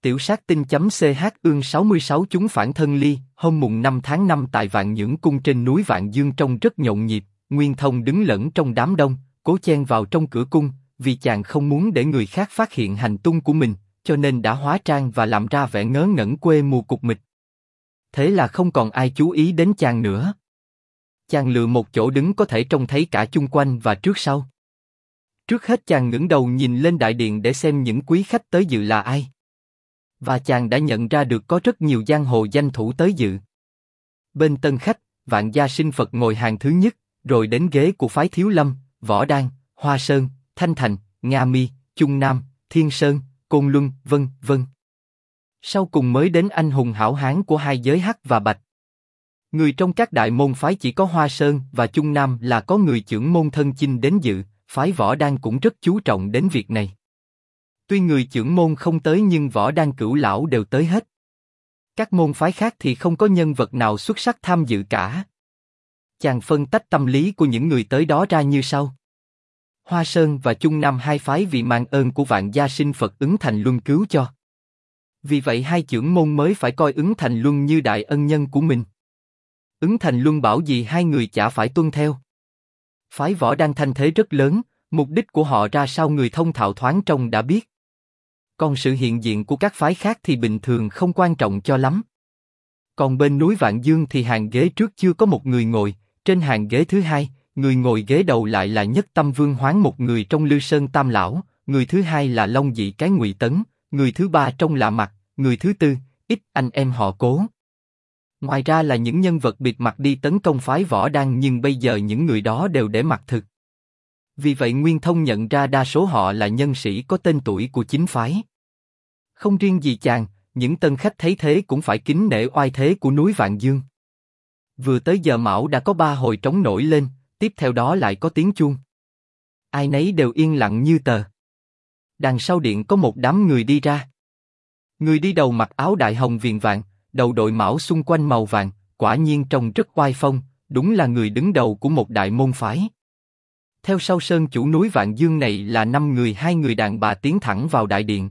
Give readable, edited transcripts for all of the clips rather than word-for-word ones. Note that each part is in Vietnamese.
Tiểu sát tinh.ch ương 66 chúng phản thân ly, hôm mùng 5 tháng 5 tại Vạn Nhưỡng cung trên núi Vạn Dương trông rất nhộn nhịp, Nguyên Thông đứng lẫn trong đám đông, cố chen vào trong cửa cung, vì chàng không muốn để người khác phát hiện hành tung của mình, cho nên đã hóa trang và làm ra vẻ ngớ ngẩn quê mùa cục mịch. Thế là không còn ai chú ý đến chàng nữa. Chàng lựa một chỗ đứng có thể trông thấy cả chung quanh và trước sau. Trước hết chàng ngẩng đầu nhìn lên đại điện để xem những quý khách tới dự là ai. Và chàng đã nhận ra được có rất nhiều giang hồ danh thủ tới dự. Bên tân khách, Vạn Gia Sinh Phật ngồi hàng thứ nhất, rồi đến ghế của phái Thiếu Lâm, Võ Đan, Hoa Sơn, Thanh Thành, Nga Mi, Chung Nam, Thiên Sơn, Côn Luân, vân vân. Sau cùng mới đến anh hùng hảo hán của hai giới Hắc và Bạch. Người trong các đại môn phái chỉ có Hoa Sơn và Chung Nam là có người chưởng môn thân chinh đến dự, phái Võ Đan cũng rất chú trọng đến việc này. Tuy người chưởng môn không tới nhưng Võ Đan Cửu lão đều tới hết. Các môn phái khác thì không có nhân vật nào xuất sắc tham dự cả. Chàng phân tách tâm lý của những người tới đó ra như sau. Hoa Sơn và Chung Nam hai phái vì mang ơn của Vạn Gia Sinh Phật Ứng Thành Luân cứu cho. Vì vậy hai chưởng môn mới phải coi Ứng Thành Luân như đại ân nhân của mình. Ứng Thành Luân bảo gì hai người chả phải tuân theo. Phái Võ Đan thanh thế rất lớn, mục đích của họ ra sao người thông thạo thoáng trông đã biết. Còn sự hiện diện của các phái khác thì bình thường không quan trọng cho lắm. Còn bên núi Vạn Dương thì hàng ghế trước chưa có một người ngồi, trên hàng ghế thứ hai, người ngồi ghế đầu lại là Nhất Tâm Vương Hoáng một người trong Lư Sơn Tam Lão, người thứ hai là Long Dị cái Ngụy Tấn, người thứ ba trong Lạ Mặt, người thứ tư, ít anh em họ Cố. Ngoài ra là những nhân vật bịt mặt đi tấn công phái Võ Đan nhưng bây giờ những người đó đều để mặt thực. Vì vậy Nguyên Thông nhận ra đa số họ là nhân sĩ có tên tuổi của chính phái. Không riêng gì chàng, những tân khách thấy thế cũng phải kính nể oai thế của núi Vạn Dương. Vừa tới giờ mão đã có 3 hồi trống nổi lên, tiếp theo đó lại có tiếng chuông. Ai nấy đều yên lặng như tờ. Đằng sau điện có một đám người đi ra. Người đi đầu mặc áo đại hồng viền vàng, đầu đội mão xung quanh màu vàng, quả nhiên trông rất oai phong, đúng là người đứng đầu của một đại môn phái. Theo sau sơn chủ núi Vạn Dương này là 5 người, 2 người đàn bà tiến thẳng vào đại điện.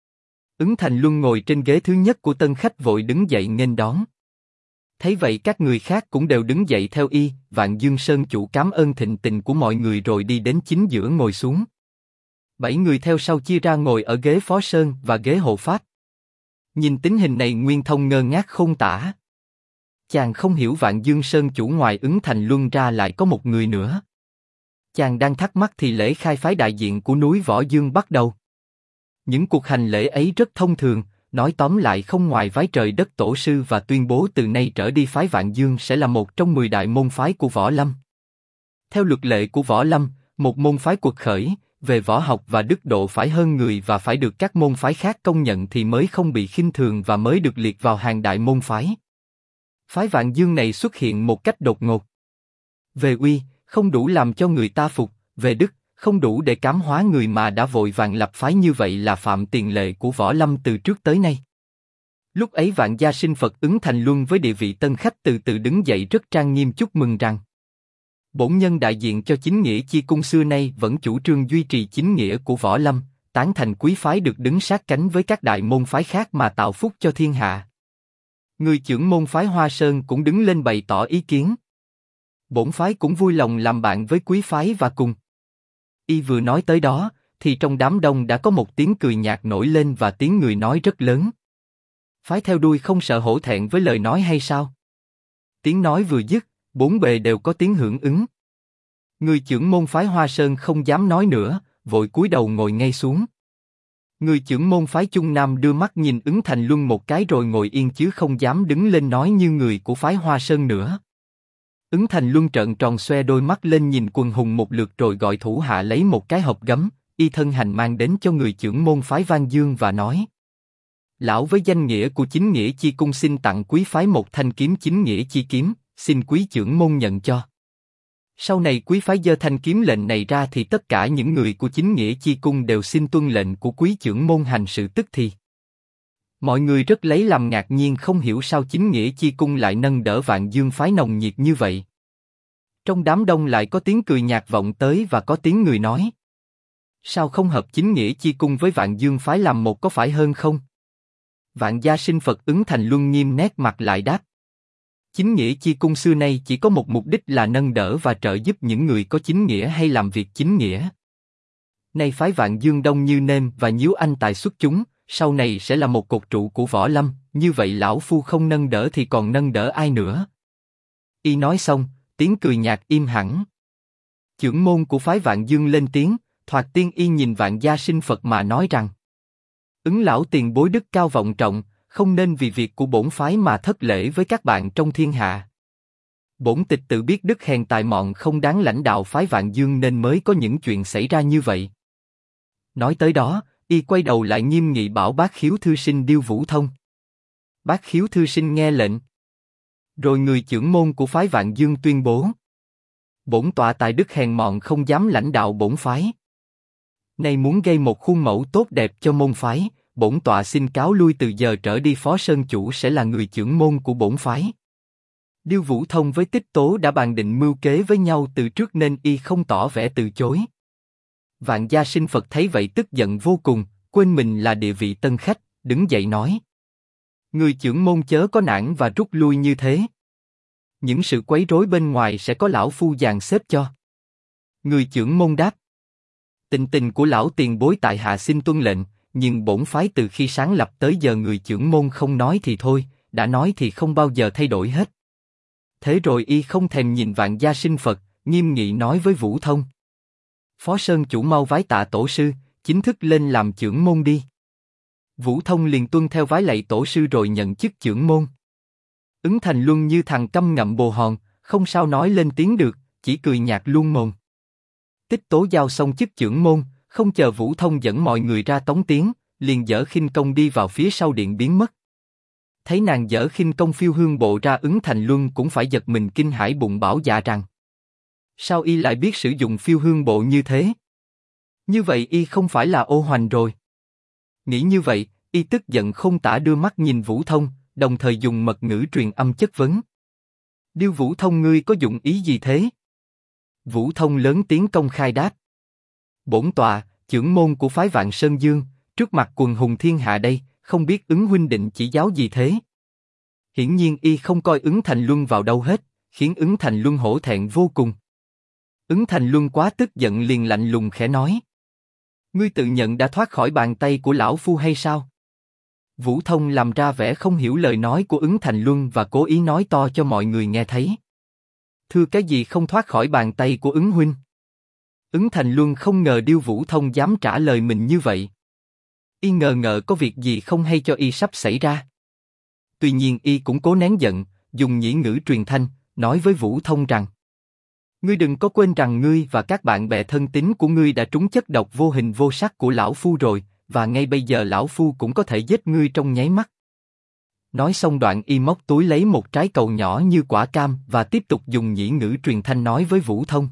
Ứng Thành Luân ngồi trên ghế thứ nhất của tân khách vội đứng dậy nghênh đón. Thấy vậy các người khác cũng đều đứng dậy theo y, Vạn Dương sơn chủ cảm ơn thịnh tình của mọi người rồi đi đến chính giữa ngồi xuống. 7 người theo sau chia ra ngồi ở ghế phó sơn và ghế hộ pháp. Nhìn tình hình này Nguyên Thông ngơ ngác không tả. Chàng không hiểu Vạn Dương sơn chủ ngoài Ứng Thành Luân ra lại có một người nữa. Chàng đang thắc mắc thì lễ khai phái đại diện của núi Võ Dương bắt đầu. Những cuộc hành lễ ấy rất thông thường, nói tóm lại không ngoài vái trời đất tổ sư và tuyên bố từ nay trở đi phái Vạn Dương sẽ là một trong 10 đại môn phái của Võ Lâm. Theo luật lệ của Võ Lâm, một môn phái quật khởi, về võ học và đức độ phải hơn người và phải được các môn phái khác công nhận thì mới không bị khinh thường và mới được liệt vào hàng đại môn phái. Phái Vạn Dương này xuất hiện một cách đột ngột. Về uy, không đủ làm cho người ta phục, về đức, không đủ để cảm hóa người mà đã vội vàng lập phái như vậy là phạm tiền lệ của Võ Lâm từ trước tới nay. Lúc ấy Vạn Gia Sinh Phật Ứng Thành Luân với địa vị tân khách từ từ đứng dậy rất trang nghiêm chúc mừng rằng bổn nhân đại diện cho chính nghĩa chi cung xưa nay vẫn chủ trương duy trì chính nghĩa của Võ Lâm, tán thành quý phái được đứng sát cánh với các đại môn phái khác mà tạo phúc cho thiên hạ. Người trưởng môn phái Hoa Sơn cũng đứng lên bày tỏ ý kiến. Bổn phái cũng vui lòng làm bạn với quý phái và cùng. Y vừa nói tới đó, thì trong đám đông đã có một tiếng cười nhạt nổi lên và tiếng người nói rất lớn. Phái theo đuôi không sợ hổ thẹn với lời nói hay sao? Tiếng nói vừa dứt, bốn bề đều có tiếng hưởng ứng. Người trưởng môn phái Hoa Sơn không dám nói nữa, vội cúi đầu ngồi ngay xuống. Người trưởng môn phái Chung Nam đưa mắt nhìn Ứng Thành Luân một cái rồi ngồi yên chứ không dám đứng lên nói như người của phái Hoa Sơn nữa. Ứng Thành Luân trợn tròn xoe đôi mắt lên nhìn quần hùng một lượt rồi gọi thủ hạ lấy một cái hộp gấm, y thân hành mang đến cho người trưởng môn phái Vang Dương và nói: Lão với danh nghĩa của chính nghĩa chi cung xin tặng quý phái một thanh kiếm chính nghĩa chi kiếm, xin quý trưởng môn nhận cho. Sau này quý phái giơ thanh kiếm lệnh này ra thì tất cả những người của chính nghĩa chi cung đều xin tuân lệnh của quý trưởng môn hành sự tức thì. Mọi người rất lấy làm ngạc nhiên không hiểu sao chính nghĩa chi cung lại nâng đỡ Vạn Dương phái nồng nhiệt như vậy. Trong đám đông lại có tiếng cười nhạt vọng tới và có tiếng người nói: Sao không hợp chính nghĩa chi cung với Vạn Dương phái làm một có phải hơn không? Vạn Gia Sinh Phật Ứng Thành Luân nghiêm nét mặt lại đáp. Chính nghĩa chi cung xưa nay chỉ có một mục đích là nâng đỡ và trợ giúp những người có chính nghĩa hay làm việc chính nghĩa. Nay phái Vạn Dương đông như nêm và nhíu anh tài xuất chúng, sau này sẽ là một cột trụ của võ lâm, như vậy lão phu không nâng đỡ thì còn nâng đỡ ai nữa? Y nói xong, tiếng cười nhạt im hẳn. Chưởng môn của phái Vạn Dương lên tiếng, Thoạt Tiên Y nhìn Vạn Gia Sinh Phật mà nói rằng: Ứng lão tiền bối đức cao vọng trọng, không nên vì việc của bổn phái mà thất lễ với các bạn trong thiên hạ. Bổn tịch tự biết đức hèn tài mọn không đáng lãnh đạo phái Vạn Dương nên mới có những chuyện xảy ra như vậy. Nói tới đó, y quay đầu lại nghiêm nghị bảo Bát Khiếu thư sinh Điêu Vũ Thông. Bát Khiếu thư sinh nghe lệnh. Rồi người chưởng môn của phái Vạn Dương tuyên bố: Bổn tọa tài đức hèn mọn không dám lãnh đạo bổn phái. Nay muốn gây một khuôn mẫu tốt đẹp cho môn phái, bổn tọa xin cáo lui, từ giờ trở đi Phó Sơn chủ sẽ là người chưởng môn của bổn phái. Điêu Vũ Thông với Tích Tố đã bàn định mưu kế với nhau từ trước nên y không tỏ vẻ từ chối. Vạn Gia Sinh Phật thấy vậy tức giận vô cùng, quên mình là địa vị tân khách, đứng dậy nói: Người chưởng môn chớ có nản và rút lui như thế. Những sự quấy rối bên ngoài sẽ có lão phu dàn xếp cho. Người chưởng môn đáp: Tình của lão tiền bối tại hạ xin tuân lệnh, nhưng bổn phái từ khi sáng lập tới giờ người chưởng môn không nói thì thôi, đã nói thì không bao giờ thay đổi hết. Thế rồi y không thèm nhìn Vạn Gia Sinh Phật, nghiêm nghị nói với Vũ Thông: Phó Sơn chủ mau vái tạ tổ sư, chính thức lên làm chưởng môn đi. Vũ Thông liền tuân theo vái lạy tổ sư rồi nhận chức chưởng môn. Ứng Thành Luân như thằng câm ngậm bồ hòn, không sao nói lên tiếng được, chỉ cười nhạt luôn mồm. Tích Tố giao xong chức chưởng môn, không chờ Vũ Thông dẫn mọi người ra tống tiến, liền dở khinh công đi vào phía sau điện biến mất. Thấy nàng dở khinh công phiêu hương bộ ra, Ứng Thành Luân cũng phải giật mình kinh hãi, bụng bảo dạ rằng: Sao y lại biết sử dụng phiêu hương bộ như thế? Như vậy y không phải là ô hoành rồi. Nghĩ như vậy, y tức giận không tả đưa mắt nhìn Vũ Thông, đồng thời dùng mật ngữ truyền âm chất vấn: Điêu Vũ Thông, ngươi có dụng ý gì thế? Vũ Thông lớn tiếng công khai đáp: Bổn tọa, chưởng môn của phái Vạn Sơn Dương, trước mặt quần hùng thiên hạ đây, không biết Ứng huynh định chỉ giáo gì thế? Hiển nhiên y không coi Ứng Thành Luân vào đâu hết, khiến Ứng Thành Luân hổ thẹn vô cùng. Ứng Thành Luân quá tức giận liền lạnh lùng khẽ nói: Ngươi tự nhận đã thoát khỏi bàn tay của lão phu hay sao? Vũ Thông làm ra vẻ không hiểu lời nói của Ứng Thành Luân và cố ý nói to cho mọi người nghe thấy: Thưa cái gì không thoát khỏi bàn tay của Ứng huynh? Ứng Thành Luân không ngờ Điêu Vũ Thông dám trả lời mình như vậy. Y ngờ ngợ có việc gì không hay cho y sắp xảy ra. Tuy nhiên y cũng cố nén giận, dùng nhĩ ngữ truyền thanh, nói với Vũ Thông rằng: Ngươi đừng có quên rằng ngươi và các bạn bè thân tín của ngươi đã trúng chất độc vô hình vô sắc của lão phu rồi, và ngay bây giờ lão phu cũng có thể giết ngươi trong nháy mắt. Nói xong đoạn y móc túi lấy một trái cầu nhỏ như quả cam và tiếp tục dùng nhĩ ngữ truyền thanh nói với Vũ Thông: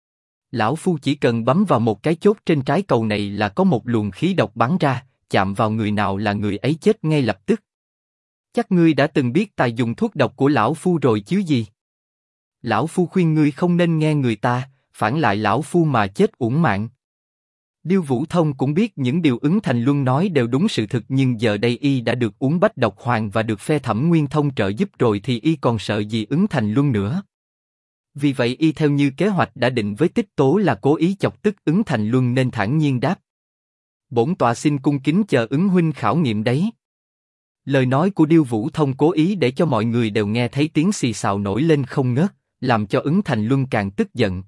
Lão phu chỉ cần bấm vào một cái chốt trên trái cầu này là có một luồng khí độc bắn ra, chạm vào người nào là người ấy chết ngay lập tức. Chắc ngươi đã từng biết tài dùng thuốc độc của lão phu rồi chứ gì? Lão phu khuyên ngươi không nên nghe người ta, phản lại lão phu mà chết uổng mạng. Điêu Vũ Thông cũng biết những điều Ứng Thành Luân nói đều đúng sự thực, nhưng giờ đây y đã được uống bách độc hoàng và được phe Thẩm Nguyên Thông trợ giúp rồi thì y còn sợ gì Ứng Thành Luân nữa. Vì vậy y theo như kế hoạch đã định với Tích Tố là cố ý chọc tức Ứng Thành Luân nên thản nhiên đáp: Bổn tọa xin cung kính chờ Ứng huynh khảo nghiệm đấy. Lời nói của Điêu Vũ Thông cố ý để cho mọi người đều nghe thấy tiếng xì xào nổi lên không ngớt, làm cho Ứng Thành Luân càng tức giận.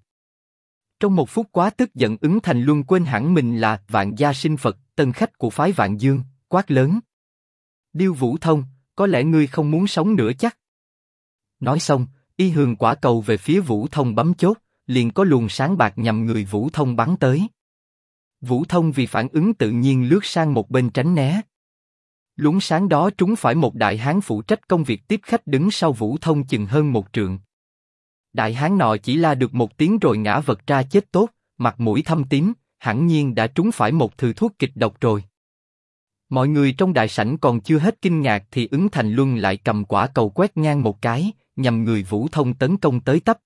Trong một phút quá tức giận, Ứng Thành Luân quên hẳn mình là Vạn Gia Sinh Phật, tân khách của phái Vạn Dương, quát lớn: Điêu Vũ Thông, có lẽ ngươi không muốn sống nữa chắc? Nói xong, y hường quả cầu về phía Vũ Thông bấm chốt, liền có luồng sáng bạc nhằm người Vũ Thông bắn tới. Vũ Thông vì phản ứng tự nhiên lướt sang một bên tránh né. Luồng sáng đó trúng phải một đại hán phụ trách công việc tiếp khách đứng sau Vũ Thông chừng hơn một trượng. Đại hán nọ chỉ la được một tiếng rồi ngã vật ra chết tốt, mặt mũi thâm tím, hẳn nhiên đã trúng phải một thứ thuốc kịch độc rồi. Mọi người trong đại sảnh còn chưa hết kinh ngạc thì Ứng Thành Luân lại cầm quả cầu quét ngang một cái, nhằm người Vũ Thông tấn công tới tấp.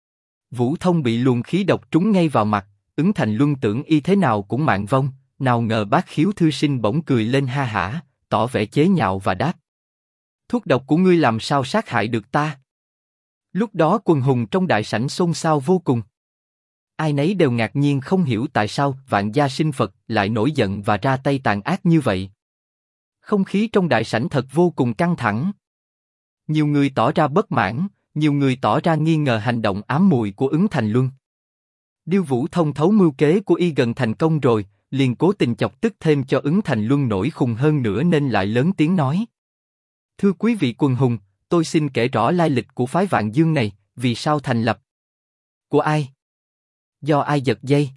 Vũ Thông bị luồng khí độc trúng ngay vào mặt, Ứng Thành Luân tưởng y thế nào cũng mạng vong, nào ngờ Bát Khiếu thư sinh bỗng cười lên ha hả, tỏ tỏ vẻ chế nhạo và đáp: thuốc độc của ngươi làm sao sát hại được ta? Lúc đó quần hùng trong đại sảnh xôn xao vô cùng. Ai nấy đều ngạc nhiên không hiểu tại sao Vạn Gia Sinh Phật lại nổi giận và ra tay tàn ác như vậy. Không khí trong đại sảnh thật vô cùng căng thẳng. Nhiều người tỏ ra bất mãn, nhiều người tỏ ra nghi ngờ hành động ám muội của Ứng Thành Luân. Điêu Vũ Thông thấu mưu kế của y gần thành công rồi, liền cố tình chọc tức thêm cho Ứng Thành Luân nổi khùng hơn nữa nên lại lớn tiếng nói: thưa quý vị quần hùng, tôi xin kể rõ lai lịch của phái Vạn Dương này, vì sao thành lập, của ai, do ai giật dây,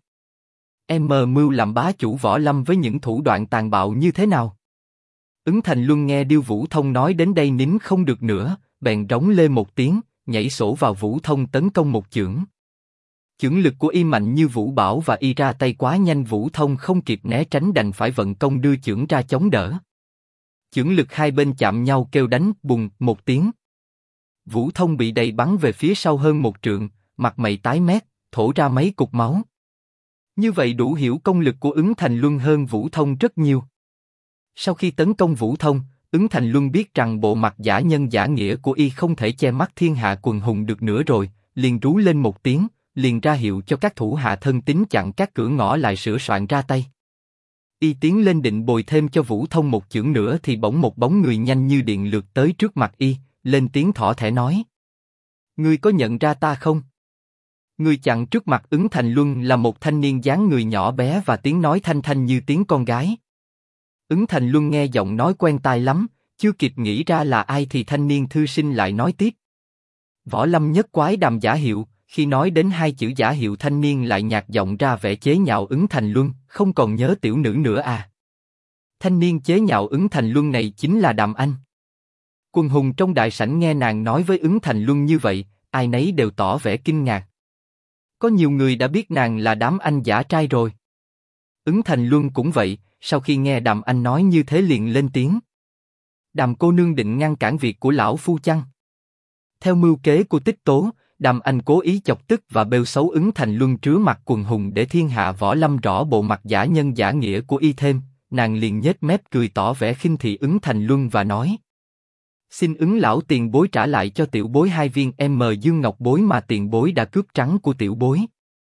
em mờ mưu làm bá chủ võ lâm với những thủ đoạn tàn bạo như thế nào. Ứng Thành Luân nghe Điêu Vũ Thông nói đến đây nín không được nữa, bèn rống lên một tiếng, nhảy sổ vào Vũ Thông tấn công một chưởng. Chưởng lực của y mạnh như vũ bão và y ra tay quá nhanh, Vũ Thông không kịp né tránh đành phải vận công đưa chưởng ra chống đỡ. Chưởng lực hai bên chạm nhau kêu đánh bùng một tiếng. Vũ Thông bị đẩy bắn về phía sau hơn một trượng, mặt mày tái mét, thổ ra mấy cục máu. Như vậy đủ hiểu công lực của Ứng Thành Luân hơn Vũ Thông rất nhiều. Sau khi tấn công Vũ Thông, Ứng Thành Luân biết rằng bộ mặt giả nhân giả nghĩa của y không thể che mắt thiên hạ quần hùng được nữa rồi, liền rú lên một tiếng, liền ra hiệu cho các thủ hạ thân tín chặn các cửa ngõ lại sửa soạn ra tay. Y tiến lên định bồi thêm cho Vũ Thông một chưởng nữa thì bỗng một bóng người nhanh như điện lướt tới trước mặt y, lên tiếng thỏ thẻ nói: ngươi có nhận ra ta không? Người chặn trước mặt Ứng Thành Luân là một thanh niên dáng người nhỏ bé và tiếng nói thanh thanh như tiếng con gái. Ứng Thành Luân nghe giọng nói quen tai lắm, chưa kịp nghĩ ra là ai thì thanh niên thư sinh lại nói tiếp: võ lâm nhất quái Đàm Giả Hiệu. Khi nói đến hai chữ giả hiệu, thanh niên lại nhạt giọng ra vẻ chế nhạo Ứng Thành Luân, không còn nhớ tiểu nữ nữa à? Thanh niên chế nhạo Ứng Thành Luân này chính là Đàm Anh. Quần hùng trong đại sảnh nghe nàng nói với Ứng Thành Luân như vậy, ai nấy đều tỏ vẻ kinh ngạc. Có nhiều người đã biết nàng là đám anh giả trai rồi. Ứng Thành Luân cũng vậy, sau khi nghe Đàm Anh nói như thế liền lên tiếng: Đàm cô nương định ngăn cản việc của lão phu chăng? Theo mưu kế của Tích Tố, Đàm Anh cố ý chọc tức và bêu xấu Ứng Thành Luân trứa mặt quần hùng để thiên hạ võ lâm rõ bộ mặt giả nhân giả nghĩa của y thêm. Nàng liền nhếch mép cười tỏ vẻ khinh thị Ứng Thành Luân và nói: xin Ứng lão tiền bối trả lại cho tiểu bối 2 viên dương ngọc bối mà tiền bối đã cướp trắng của tiểu bối.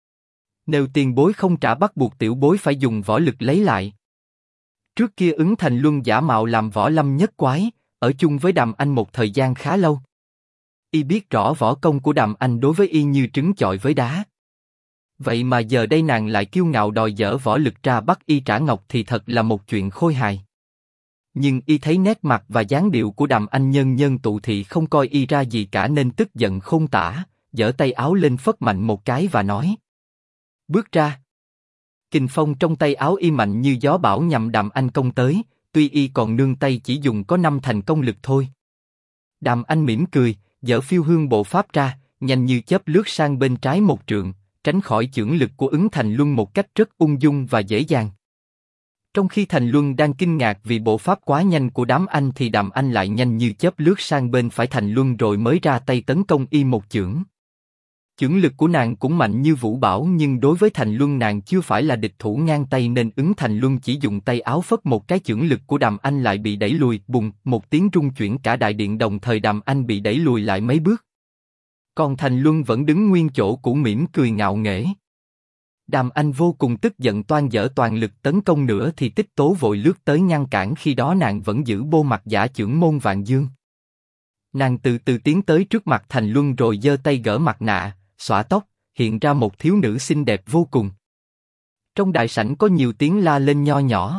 Nếu tiền bối không trả bắt buộc tiểu bối phải dùng võ lực lấy lại. Trước kia Ứng Thành Luân giả mạo làm võ lâm nhất quái, ở chung với Đàm Anh một thời gian khá lâu. Y biết rõ võ công của Đàm Anh đối với y như trứng chọi với đá. Vậy mà giờ đây nàng lại kiêu ngạo đòi dở võ lực ra bắt y trả ngọc thì thật là một chuyện khôi hài. Nhưng y thấy nét mặt và dáng điệu của Đàm Anh nhân nhân tụ thị không coi y ra gì cả nên tức giận khôn tả, giở tay áo lên phất mạnh một cái và nói: bước ra. Kình phong trong tay áo y mạnh như gió bão nhằm Đàm Anh công tới, tuy y còn nương tay chỉ dùng có 5 thành công lực thôi. Đàm Anh mỉm cười, giở phiêu hương bộ pháp ra, nhanh như chớp lướt sang bên trái một trượng, tránh khỏi chưởng lực của Ứng Thành Luân một cách rất ung dung và dễ dàng. Trong khi Thành Luân đang kinh ngạc vì bộ pháp quá nhanh của đám anh thì Đàm Anh lại nhanh như chớp lướt sang bên phải Thành Luân rồi mới ra tay tấn công y một chưởng. Chưởng lực của nàng cũng mạnh như vũ bão nhưng đối với Thành Luân nàng chưa phải là địch thủ ngang tay nên Ứng Thành Luân chỉ dùng tay áo phất một cái, chưởng lực của Đàm Anh lại bị đẩy lùi, bùng, một tiếng rung chuyển cả đại điện, đồng thời Đàm Anh bị đẩy lùi lại mấy bước. Còn Thành Luân vẫn đứng nguyên chỗ cũ mỉm cười ngạo nghễ. Đàm Anh vô cùng tức giận toan dở toàn lực tấn công nữa thì Tích Tố vội lướt tới ngăn cản, khi đó nàng vẫn giữ bô mặt giả chưởng môn Vạn Dương. Nàng từ từ tiến tới trước mặt Thành Luân rồi giơ tay gỡ mặt nạ, xõa tóc, hiện ra một thiếu nữ xinh đẹp vô cùng. Trong đại sảnh có nhiều tiếng la lên nho nhỏ: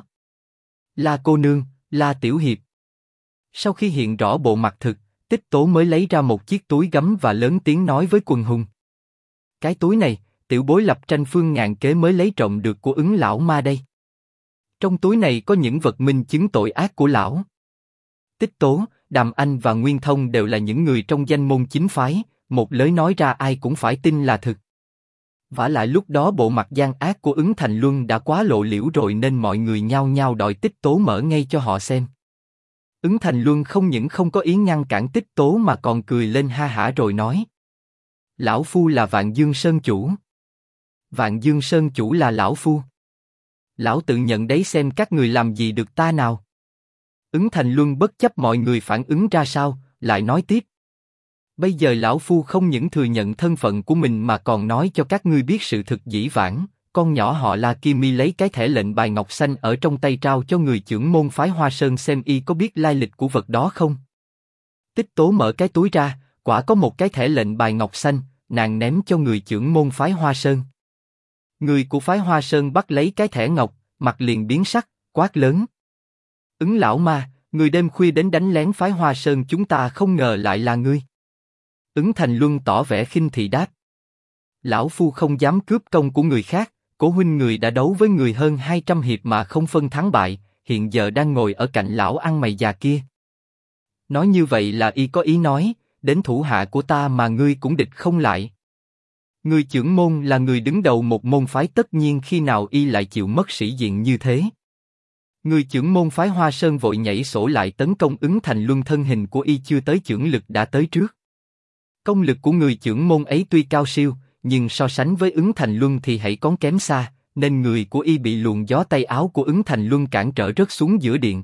La cô nương, La tiểu hiệp. Sau khi hiện rõ bộ mặt thực, Tích Tố mới lấy ra một chiếc túi gấm và lớn tiếng nói với quần hùng: cái túi này, tiểu bối lập tranh phương ngàn kế mới lấy trộm được của Ứng lão ma đây. Trong túi này có những vật minh chứng tội ác của lão. Tích Tố, Đàm Anh và Nguyên Thông đều là những người trong danh môn chính phái, một lời nói ra ai cũng phải tin là thực. Vả lại lúc đó bộ mặt gian ác của Ứng Thành Luân đã quá lộ liễu rồi nên mọi người nhao nhao đòi Tích Tố mở ngay cho họ xem. Ứng Thành Luân không những không có ý ngăn cản Tích Tố mà còn cười lên ha hả rồi nói: lão phu là Vạn Dương Sơn chủ. Vạn Dương Sơn chủ là lão phu. Lão tự nhận đấy, xem các người làm gì được ta nào. Ứng Thành Luân bất chấp mọi người phản ứng ra sao, lại nói tiếp. Bây giờ lão phu không những thừa nhận thân phận của mình mà còn nói cho các ngươi biết sự thực dĩ vãng. Con nhỏ họ La kia mi lấy cái thẻ lệnh bài ngọc xanh ở trong tay trao cho người trưởng môn phái Hoa Sơn xem y có biết lai lịch của vật đó không. Tích Tố mở cái túi ra, quả có một cái thẻ lệnh bài ngọc xanh, nàng ném cho người trưởng môn phái Hoa Sơn. Người của phái Hoa Sơn bắt lấy cái thẻ ngọc, mặt liền biến sắc, quát lớn. Ứng lão ma, người đêm khuya đến đánh lén phái Hoa Sơn chúng ta không ngờ lại là ngươi. Ứng Thành Luân tỏ vẻ khinh thị đáp. Lão phu không dám cướp công của người khác, Cố huynh người đã đấu với người hơn 200 hiệp mà không phân thắng bại, hiện giờ đang ngồi ở cạnh lão ăn mày già kia. Nói như vậy là y có ý nói, đến thủ hạ của ta mà ngươi cũng địch không lại. Người trưởng môn là người đứng đầu một môn phái, tất nhiên khi nào y lại chịu mất sĩ diện như thế. Người trưởng môn phái Hoa Sơn vội nhảy sổ lại tấn công Ứng Thành Luân, thân hình của y chưa tới chưởng lực đã tới trước. Công lực của người trưởng môn ấy tuy cao siêu, nhưng so sánh với Ứng Thành Luân thì hãy còn kém xa, nên người của y bị luồng gió tay áo của Ứng Thành Luân cản trở rớt xuống giữa điện.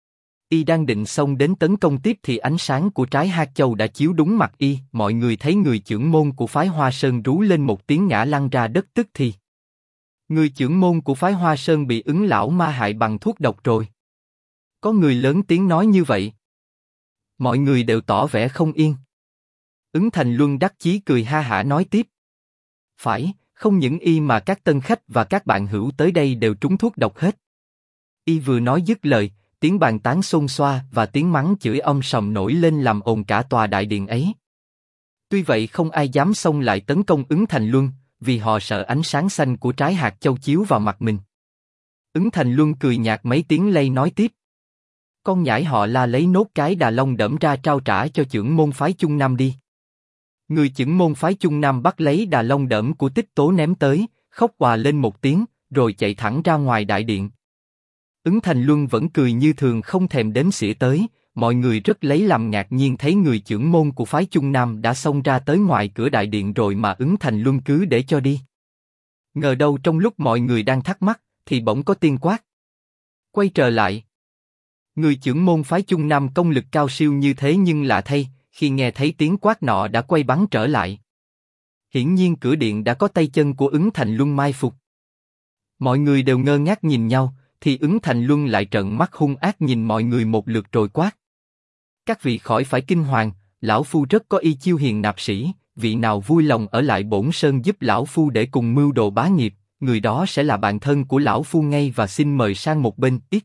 Y đang định xông đến tấn công tiếp thì ánh sáng của trái hạt châu đã chiếu đúng mặt y, mọi người thấy người trưởng môn của phái Hoa Sơn rú lên một tiếng ngã lăn ra đất tức thì. Người trưởng môn của phái Hoa Sơn bị Ứng lão ma hại bằng thuốc độc rồi. Có người lớn tiếng nói như vậy. Mọi người đều tỏ vẻ không yên. Ứng Thành Luân đắc chí cười ha hả nói tiếp. Phải, không những y mà các tân khách và các bạn hữu tới đây đều trúng thuốc độc hết. Y vừa nói dứt lời, tiếng bàn tán xôn xoa và tiếng mắng chửi om sòm nổi lên làm ồn cả tòa đại điện ấy. Tuy vậy không ai dám xông lại tấn công Ứng Thành Luân, vì họ sợ ánh sáng xanh của trái hạt châu chiếu vào mặt mình. Ứng Thành Luân cười nhạt mấy tiếng lây nói tiếp. Con nhãi họ La lấy nốt cái đà long đẫm ra trao trả cho trưởng môn phái Chung Nam đi. Người trưởng môn phái Chung Nam bắt lấy đà long đẫm của Tích Tố ném tới, khóc òa lên một tiếng, rồi chạy thẳng ra ngoài đại điện. Ứng Thành Luân vẫn cười như thường không thèm đếm xỉa tới, mọi người rất lấy làm ngạc nhiên thấy người trưởng môn của phái Chung Nam đã xông ra tới ngoài cửa đại điện rồi mà Ứng Thành Luân cứ để cho đi. Ngờ đâu trong lúc mọi người đang thắc mắc, thì bỗng có tiếng quát. Quay trở lại. Người trưởng môn phái Chung Nam công lực cao siêu như thế nhưng lạ thay, khi nghe thấy tiếng quát nọ đã quay bắn trở lại. Hiển nhiên cửa điện đã có tay chân của Ứng Thành Luân mai phục. Mọi người đều ngơ ngác nhìn nhau, thì Ứng Thành Luân lại trợn mắt hung ác nhìn mọi người một lượt rồi quát. Các vị khỏi phải kinh hoàng, lão phu rất có y chiêu hiền nạp sĩ, vị nào vui lòng ở lại Bổn Sơn giúp lão phu để cùng mưu đồ bá nghiệp, người đó sẽ là bạn thân của lão phu ngay và xin mời sang một bên. Ít.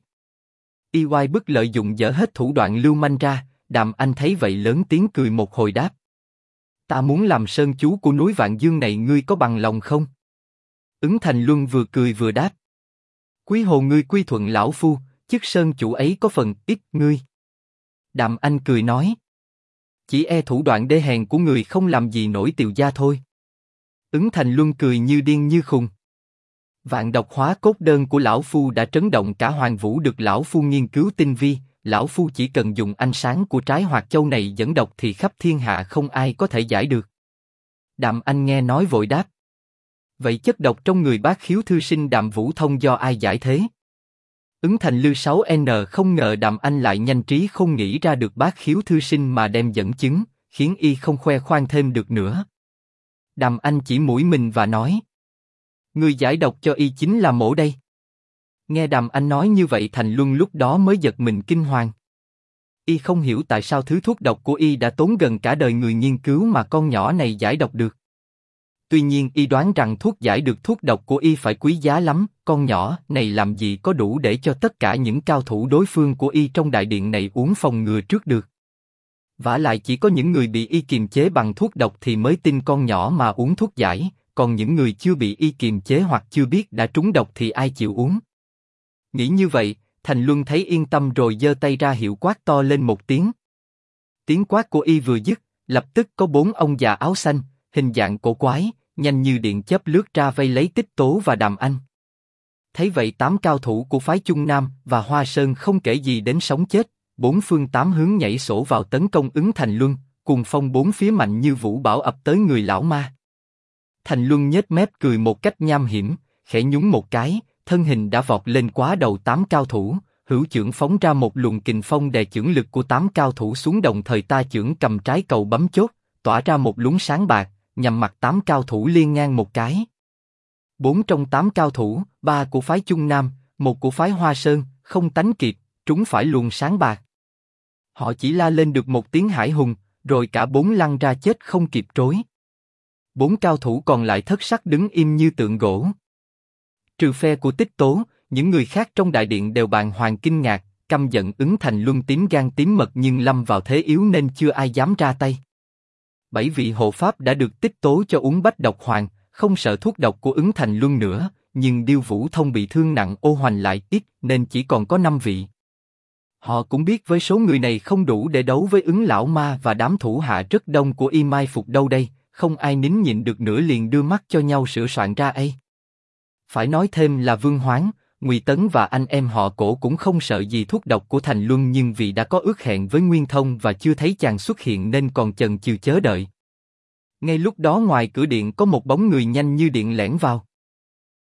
Y oai bức lợi dụng dở hết thủ đoạn lưu manh ra. Đàm Anh thấy vậy lớn tiếng cười một hồi đáp. Ta muốn làm sơn chú của núi Vạn Dương này, ngươi có bằng lòng không? Ứng Thành Luân vừa cười vừa đáp. Quý hồ ngươi quy thuận lão phu, chức sơn chủ ấy có phần ít ngươi. Đàm Anh cười nói. Chỉ e thủ đoạn đê hèn của người không làm gì nổi Tiều gia thôi. Ứng Thành Luân cười như điên như khùng. Vạn độc hóa cốt đơn của lão phu đã trấn động cả Hoàng Vũ, được lão phu nghiên cứu tinh vi. Lão phu chỉ cần dùng ánh sáng của trái hoạt châu này dẫn độc thì khắp thiên hạ không ai có thể giải được. Đàm Anh nghe nói vội đáp. Vậy chất độc trong người Bát Khiếu thư sinh Đàm Vũ Thông do ai giải thế? Ứng Thành Lư 6N không ngờ Đàm Anh lại nhanh trí không nghĩ ra được Bát Khiếu thư sinh mà đem dẫn chứng, khiến y không khoe khoang thêm được nữa. Đàm Anh chỉ mũi mình và nói. Người giải độc cho y chính là mổ đây. Nghe Đàm Anh nói như vậy, Thành Luân lúc đó mới giật mình kinh hoàng. Y không hiểu tại sao thứ thuốc độc của y đã tốn gần cả đời người nghiên cứu mà con nhỏ này giải độc được. Tuy nhiên y đoán rằng thuốc giải được thuốc độc của y phải quý giá lắm, con nhỏ này làm gì có đủ để cho tất cả những cao thủ đối phương của y trong đại điện này uống phòng ngừa trước được. Vả lại chỉ có những người bị y kiềm chế bằng thuốc độc thì mới tin con nhỏ mà uống thuốc giải, còn những người chưa bị y kiềm chế hoặc chưa biết đã trúng độc thì ai chịu uống. Nghĩ như vậy, Thành Luân thấy yên tâm rồi giơ tay ra hiệu quát to lên một tiếng. Tiếng quát của y vừa dứt, lập tức có 4 ông già áo xanh, hình dạng cổ quái, nhanh như điện chớp lướt ra vây lấy Tích Tố và Đàm Anh. Thấy vậy 8 cao thủ của phái Chung Nam và Hoa Sơn không kể gì đến sống chết, 4 phương 8 hướng nhảy sổ vào tấn công Ứng Thành Luân, cùng phong 4 phía mạnh như vũ bão ập tới người lão ma. Thành Luân nhếch mép cười một cách nham hiểm, khẽ nhún một cái. Thân hình đã vọt lên quá đầu 8 cao thủ, hữu chưởng phóng ra một luồng kình phong đè chưởng lực của 8 cao thủ xuống, đồng thời ta chưởng cầm trái cầu bấm chốt, tỏa ra một luống sáng bạc, nhằm mặt 8 cao thủ liên ngang một cái. 4 trong 8 cao thủ, 3 của phái Chung Nam, 1 của phái Hoa Sơn, không tánh kịp, trúng phải luồng sáng bạc. Họ chỉ la lên được một tiếng hải hùng, rồi cả 4 lăn ra chết không kịp trối. 4 cao thủ còn lại thất sắc đứng im như tượng gỗ. Trừ phe của Tích Tố, những người khác trong đại điện đều bàng hoàng kinh ngạc, căm giận Ứng Thành Luân tím gan tím mật nhưng lâm vào thế yếu nên chưa ai dám ra tay. 7 vị hộ pháp đã được Tích Tố cho uống bách độc hoàng, không sợ thuốc độc của Ứng Thành Luân nữa, nhưng Điêu Vũ Thông bị thương nặng, ô hoành lại ít nên chỉ còn có 5 vị. Họ cũng biết với số người này không đủ để đấu với Ứng lão ma và đám thủ hạ rất đông của Y Mai Phục đâu đây, không ai nín nhịn được nữa liền đưa mắt cho nhau sửa soạn ra ấy. Phải nói thêm là Vương Hoáng, Ngụy Tấn và anh em họ Cổ cũng không sợ gì thuốc độc của Thành Luân, nhưng vì đã có ước hẹn với Nguyên Thông và chưa thấy chàng xuất hiện nên còn chần chừ chờ đợi. Ngay lúc đó ngoài cửa điện có một bóng người nhanh như điện lẻn vào.